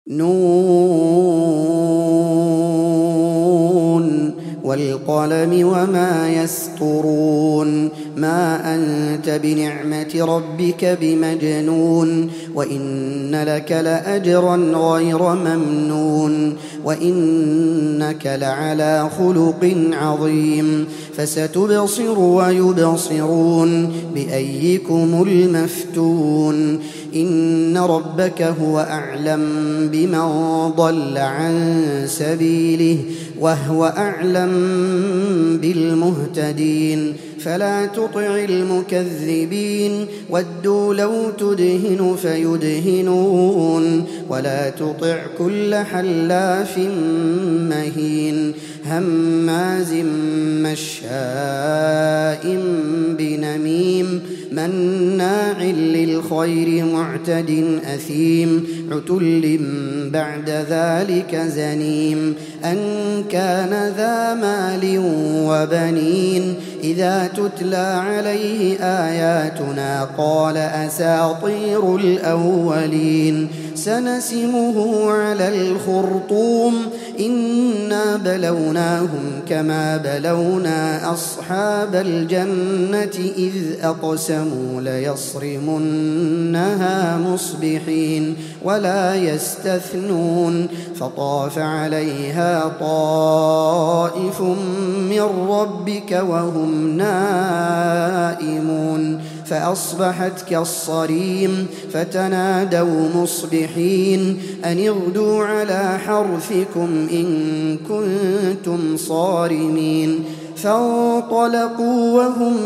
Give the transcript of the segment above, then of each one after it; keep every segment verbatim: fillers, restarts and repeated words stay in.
نون والقلم وما يسطرون ما أنت بنعمة ربك بمجنون وإن لك لأجرا غير ممنون وإنك لعلى خلق عظيم فستبصر ويبصرون بأيكم المفتون إن ربك هو أعلم بمن ضل عن سبيله وهو أعلم بالمهتدين فلا تطع المكذبين ودوا لو تدهن فيدهنون ولا تطع كل حلاف مهين هماز مشاء بنميم مناع للخير معتد أثيم عتل بعد ذلك زنيم أن كان ذا مال وبنين إذا تتلى عليه آياتنا قال أساطير الأولين سنسمه على الخرطوم إنا بلوناهم كما بلونا أصحاب الجنة إذ أقسموا ليصرمنها مصبحين ولا يستثنون فطاف عليها طائف من ربك وهم نائمون فأصبحت كالصريم فتنادوا مصبحين أن اغدوا على حرثكم إن كنتم صارمين فانطلقوا وهم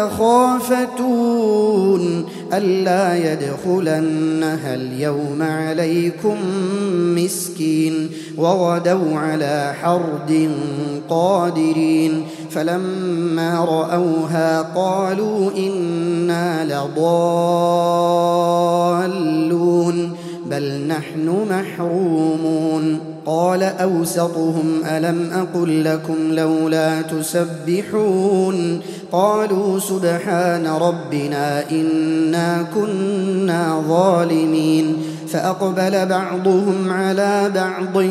يتخافتون ألا يدخلنها اليوم عليكم مسكين وغدوا على حرد قادرين فلما رأوها قالوا إنا لضالون بل نحن محرومون قال أوسطهم ألم أقل لكم لولا تسبحون قالوا سبحان ربنا إنا كنا ظالمين فأقبل بعضهم على بعض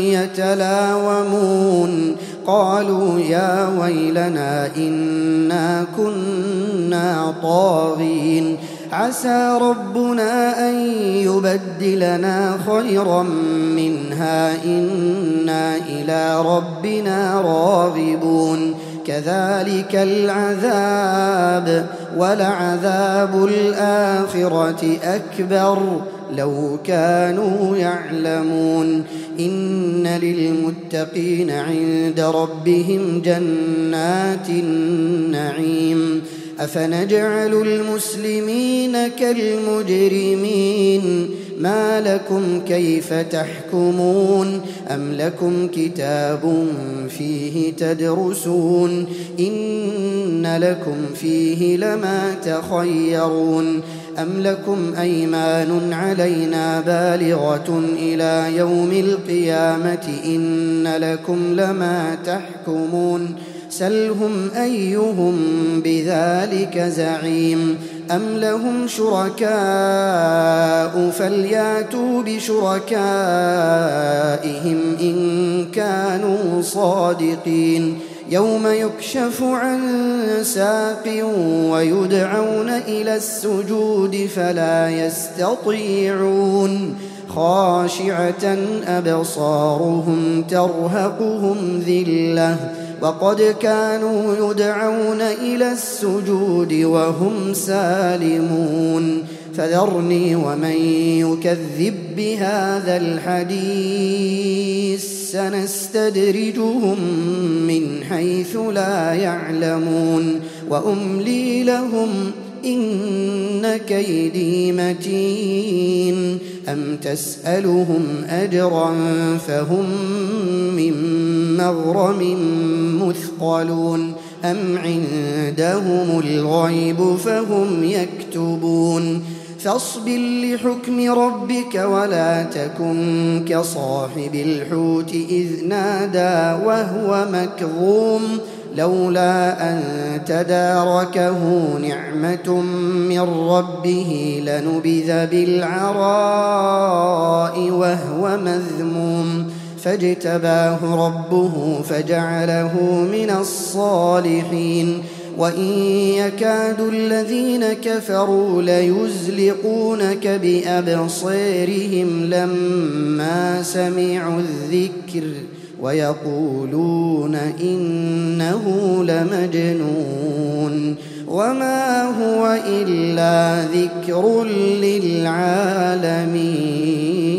يتلاومون قالوا يا ويلنا إنا كنا طاغين عسى ربنا أن يبدلنا خيرا منها إنا إلى ربنا راغبون كذلك العذاب ولعذاب الآخرة أكبر لو كانوا يعلمون إن للمتقين عند ربهم جنات النعيم أفنجعل المسلمين كالمجرمين ما لكم كيف تحكمون أم لكم كتاب فيه تدرسون إن لكم فيه لما تخيرون أم لكم أيمان علينا بالغة إلى يوم القيامة إن لكم لما تحكمون سلهم أيهم بذلك زعيم أم لهم شركاء فلياتوا بشركائهم إن كانوا صادقين يوم يكشف عن ساق ويدعون إلى السجود فلا يستطيعون خاشعة أبصارهم ترهقهم ذلة وقد كانوا يدعون إلى السجود وهم سالمون فذرني ومن يكذب بهذا الحديث سنستدرجهم من حيث لا يعلمون وأملي لهم إن كيدي متين أم تسألهم أجرا فهم من مغرم مثقلون أم عندهم الغيب فهم يكتبون فاصبر لحكم ربك ولا تكن كصاحب الحوت إذ نادى وهو مكظوم لولا أن تداركه نعمة من ربه لنبذ بالعراء وهو مذموم فاجتباه ربه فجعله من الصالحين وإن يكاد الذين كفروا ليزلقونك بأبصارهم لما سمعوا الذكر ويقولون إنه لمجنون وما هو إلا ذكر للعالمين.